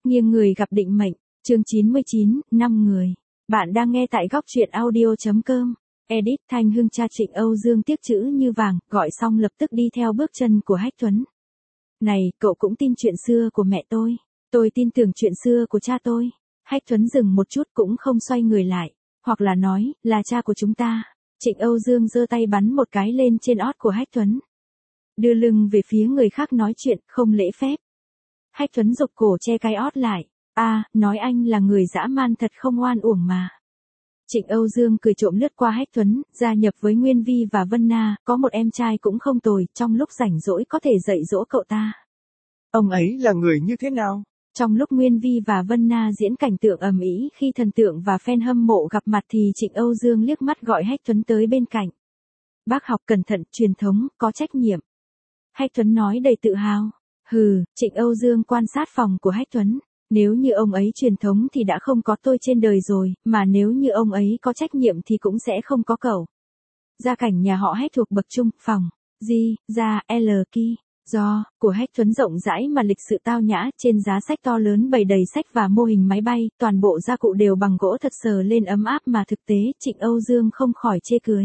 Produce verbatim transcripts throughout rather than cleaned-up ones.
Nghiêng người gặp định mệnh, chương chín mươi chín, năm người. Bạn đang nghe tại góc truyện audio.com. Edit Thanh Hưng cha Trịnh Âu Dương tiếc chữ như vàng, gọi xong lập tức đi theo bước chân của Hách Tuấn. Này, cậu cũng tin chuyện xưa của mẹ tôi. Tôi tin tưởng chuyện xưa của cha tôi. Hách Tuấn dừng một chút cũng không xoay người lại. Hoặc là nói, là cha của chúng ta. Trịnh Âu Dương giơ tay bắn một cái lên trên ót của Hách Tuấn. Đưa lưng về phía người khác nói chuyện, không lễ phép. Hách Tuấn rụt cổ che cái ót lại. À, nói anh là người dã man thật không oan uổng mà. Trịnh Âu Dương cười trộm lướt qua Hách Tuấn, gia nhập với Nguyên Vi và Vân Na, có một em trai cũng không tồi, trong lúc rảnh rỗi có thể dạy dỗ cậu ta. Ông ấy là người như thế nào? Trong lúc Nguyên Vi và Vân Na diễn cảnh tượng ầm ĩ khi thần tượng và fan hâm mộ gặp mặt thì Trịnh Âu Dương liếc mắt gọi Hách Tuấn tới bên cạnh. Bác học cẩn thận, truyền thống, có trách nhiệm. Hách Tuấn nói đầy tự hào. Hừ, Trịnh Âu Dương quan sát phòng của Hách Tuấn. Nếu như ông ấy truyền thống thì đã không có tôi trên đời rồi, mà nếu như ông ấy có trách nhiệm thì cũng sẽ không có cậu. Gia cảnh nhà họ Hách thuộc bậc trung, phòng, Di, Gia, L, Ki, Do, của Hách Tuấn rộng rãi mà lịch sự tao nhã, trên giá sách to lớn bày đầy sách và mô hình máy bay, toàn bộ gia cụ đều bằng gỗ thật sờ lên ấm áp mà thực tế, Trịnh Âu Dương không khỏi chê cười.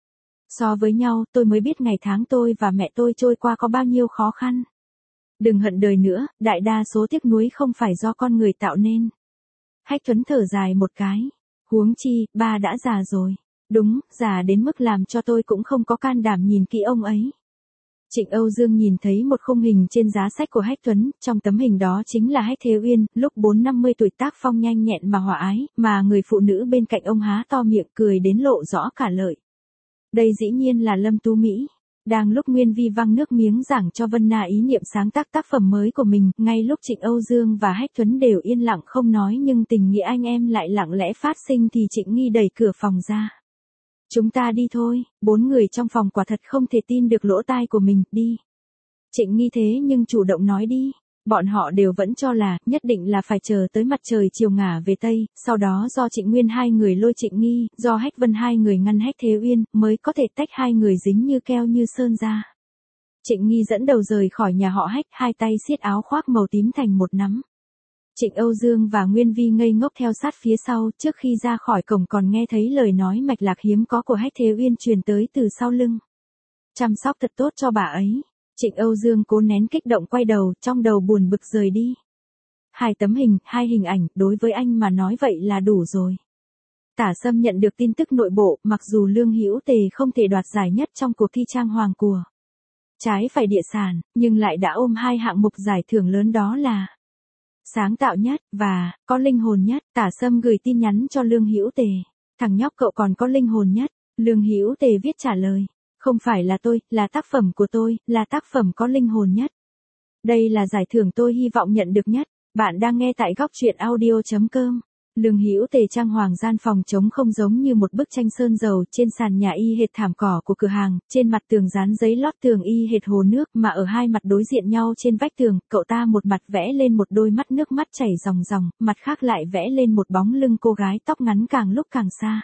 So với nhau, tôi mới biết ngày tháng tôi và mẹ tôi trôi qua có bao nhiêu khó khăn. Đừng hận đời nữa, đại đa số tiếc nuối không phải do con người tạo nên. Hách Tuấn thở dài một cái. Huống chi, ba đã già rồi. Đúng, già đến mức làm cho tôi cũng không có can đảm nhìn kỹ ông ấy. Trịnh Âu Dương nhìn thấy một khung hình trên giá sách của Hách Tuấn, trong tấm hình đó chính là Hách Thế Uyên, lúc bốn năm mươi tuổi tác phong nhanh nhẹn mà hòa ái, mà người phụ nữ bên cạnh ông há to miệng cười đến lộ rõ cả lợi. Đây dĩ nhiên là Lâm Tú Mỹ. Đang lúc Nguyên Vi văng nước miếng giảng cho Vân Na ý niệm sáng tác tác phẩm mới của mình, ngay lúc Trịnh Âu Dương và Hách Tuấn đều yên lặng không nói nhưng tình nghĩa anh em lại lặng lẽ phát sinh thì Trịnh Nghi đẩy cửa phòng ra. Chúng ta đi thôi, bốn người trong phòng quả thật không thể tin được lỗ tai của mình, đi. Trịnh Nghi thế nhưng chủ động nói đi. Bọn họ đều vẫn cho là, nhất định là phải chờ tới mặt trời chiều ngả về Tây, sau đó do Trịnh Nguyên hai người lôi Trịnh Nghi, do Hách Vân hai người ngăn Hách Thế Uyên, mới có thể tách hai người dính như keo như sơn ra. Trịnh Nghi dẫn đầu rời khỏi nhà họ Hách, hai tay siết áo khoác màu tím thành một nắm. Trịnh Âu Dương và Nguyên Vi ngây ngốc theo sát phía sau, trước khi ra khỏi cổng còn nghe thấy lời nói mạch lạc hiếm có của Hách Thế Uyên truyền tới từ sau lưng. Chăm sóc thật tốt cho bà ấy. Trịnh Âu Dương cố nén kích động quay đầu, trong đầu buồn bực rời đi. Hai tấm hình, hai hình ảnh, đối với anh mà nói vậy là đủ rồi. Tả Sâm nhận được tin tức nội bộ, mặc dù Lương Hữu Tề không thể đoạt giải nhất trong cuộc thi trang hoàng của Trái Phải Địa Sản, nhưng lại đã ôm hai hạng mục giải thưởng lớn đó là sáng tạo nhất và có linh hồn nhất. Tả Sâm gửi tin nhắn cho Lương Hữu Tề. Thằng nhóc cậu còn có linh hồn nhất. Lương Hữu Tề viết trả lời. Không phải là tôi, là tác phẩm của tôi, là tác phẩm có linh hồn nhất. Đây là giải thưởng tôi hy vọng nhận được nhất. Bạn đang nghe tại góc truyện audio.com. Lương Hữu Tề trang hoàng gian phòng trống không giống như một bức tranh sơn dầu, trên sàn nhà y hệt thảm cỏ của cửa hàng, trên mặt tường dán giấy lót tường y hệt hồ nước, mà ở hai mặt đối diện nhau trên vách tường, cậu ta một mặt vẽ lên một đôi mắt nước mắt chảy ròng ròng, mặt khác lại vẽ lên một bóng lưng cô gái tóc ngắn càng lúc càng xa.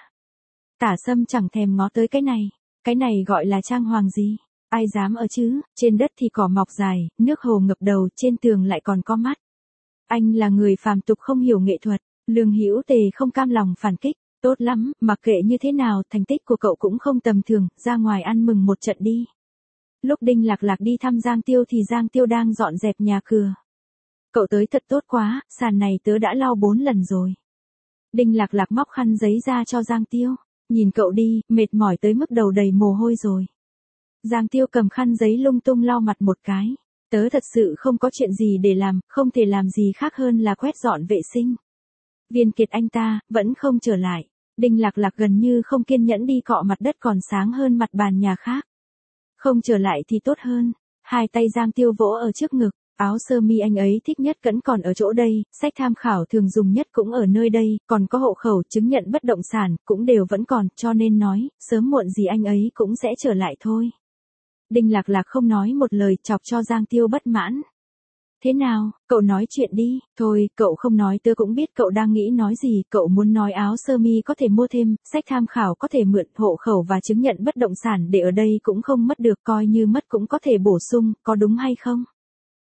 Tả Sâm chẳng thèm ngó tới cái này. Cái này gọi là trang hoàng gì? Ai dám ở chứ? Trên đất thì cỏ mọc dài, nước hồ ngập đầu, trên tường lại còn có mắt. Anh là người phàm tục không hiểu nghệ thuật. Lương Hữu Tề không cam lòng phản kích. Tốt lắm, mặc kệ như thế nào, thành tích của cậu cũng không tầm thường, ra ngoài ăn mừng một trận đi. Lúc Đinh Lạc Lạc đi thăm Giang Tiêu thì Giang Tiêu đang dọn dẹp nhà cửa. Cậu tới thật tốt quá, sàn này tớ đã lau bốn lần rồi. Đinh Lạc Lạc móc khăn giấy ra cho Giang Tiêu. Nhìn cậu đi, mệt mỏi tới mức đầu đầy mồ hôi rồi. Giang Tiêu cầm khăn giấy lung tung lau mặt một cái. Tớ thật sự không có chuyện gì để làm, không thể làm gì khác hơn là quét dọn vệ sinh. Viên Kiệt anh ta, vẫn không trở lại. Đinh Lạc Lạc gần như không kiên nhẫn đi cọ mặt đất còn sáng hơn mặt bàn nhà khác. Không trở lại thì tốt hơn. Hai tay Giang Tiêu vỗ ở trước ngực. Áo sơ mi anh ấy thích nhất vẫn còn ở chỗ đây, sách tham khảo thường dùng nhất cũng ở nơi đây, còn có hộ khẩu chứng nhận bất động sản, cũng đều vẫn còn, cho nên nói, sớm muộn gì anh ấy cũng sẽ trở lại thôi. Đinh Lạc Lạc không nói một lời, chọc cho Giang Tiêu bất mãn. Thế nào, cậu nói chuyện đi, thôi, cậu không nói tớ cũng biết cậu đang nghĩ nói gì, cậu muốn nói áo sơ mi có thể mua thêm, sách tham khảo có thể mượn, hộ khẩu và chứng nhận bất động sản để ở đây cũng không mất được, coi như mất cũng có thể bổ sung, có đúng hay không?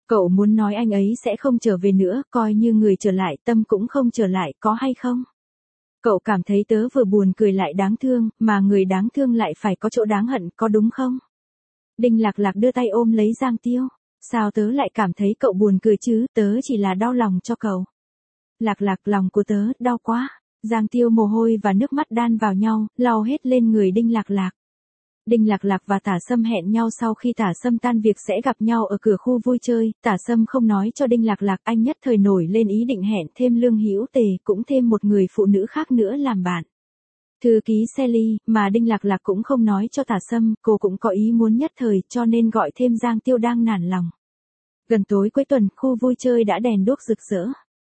Cậu muốn nói anh ấy sẽ không trở về nữa, coi như người trở lại, tâm cũng không trở lại, có hay không? Cậu cảm thấy tớ vừa buồn cười lại đáng thương, mà người đáng thương lại phải có chỗ đáng hận, có đúng không? Đinh Lạc Lạc đưa tay ôm lấy Giang Tiêu. Sao tớ lại cảm thấy cậu buồn cười chứ, tớ chỉ là đau lòng cho cậu. Lạc Lạc, lòng của tớ, đau quá. Giang Tiêu mồ hôi và nước mắt đan vào nhau, lau hết lên người Đinh Lạc Lạc. Đinh Lạc Lạc và Tả Sâm hẹn nhau sau khi Tả Sâm tan việc sẽ gặp nhau ở cửa khu vui chơi, Tả Sâm không nói cho Đinh Lạc Lạc, anh nhất thời nổi lên ý định hẹn thêm Lương Hữu Tề, cũng thêm một người phụ nữ khác nữa làm bạn. Thư ký Sally, mà Đinh Lạc Lạc cũng không nói cho Tả Sâm, cô cũng có ý muốn nhất thời, cho nên gọi thêm Giang Tiêu đang nản lòng. Gần tối cuối tuần, khu vui chơi đã đèn đuốc rực rỡ.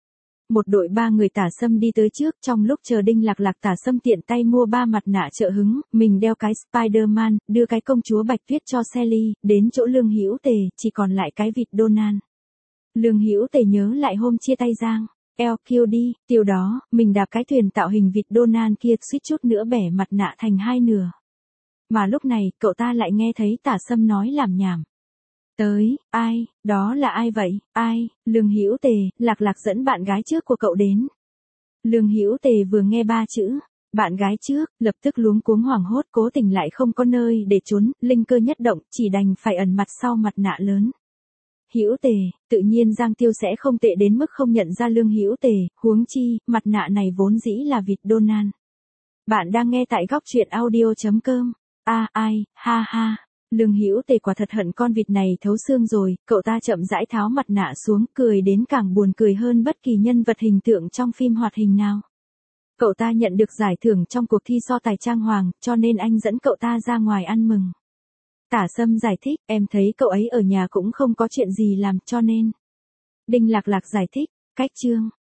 Một đội ba người Tả Sâm đi tới trước, trong lúc chờ Đinh Lạc Lạc Tả Sâm tiện tay mua ba mặt nạ trợ hứng, mình đeo cái Spider-Man, đưa cái công chúa Bạch Tuyết cho Sally, đến chỗ Lương Hữu Tề, chỉ còn lại cái vịt Donald. Lương Hữu Tề nhớ lại hôm chia tay Giang eo kiu đi, tiêu đó, mình đạp cái thuyền tạo hình vịt Donald kia suýt chút nữa bẻ mặt nạ thành hai nửa. Mà lúc này, cậu ta lại nghe thấy Tả Sâm nói làm nhảm. Tới, ai, đó là ai vậy, ai, Lương Hữu Tề, Lạc Lạc dẫn bạn gái trước của cậu đến. Lương Hữu Tề vừa nghe ba chữ, bạn gái trước, lập tức luống cuống hoảng hốt, cố tình lại không có nơi để trốn, linh cơ nhất động, chỉ đành phải ẩn mặt sau mặt nạ lớn. Hữu Tề, tự nhiên Giang Tiêu sẽ không tệ đến mức không nhận ra Lương Hữu Tề, huống chi, mặt nạ này vốn dĩ là vịt Donald. Bạn đang nghe tại góc truyện audio chấm com. A ai, ha ha. Lương Hữu Tề quả thật hận con vịt này thấu xương rồi, cậu ta chậm rãi tháo mặt nạ xuống, cười đến càng buồn cười hơn bất kỳ nhân vật hình tượng trong phim hoạt hình nào. Cậu ta nhận được giải thưởng trong cuộc thi so tài trang hoàng, cho nên anh dẫn cậu ta ra ngoài ăn mừng. Tả Sâm giải thích, em thấy cậu ấy ở nhà cũng không có chuyện gì làm, cho nên. Đinh Lạc Lạc giải thích, cách chương.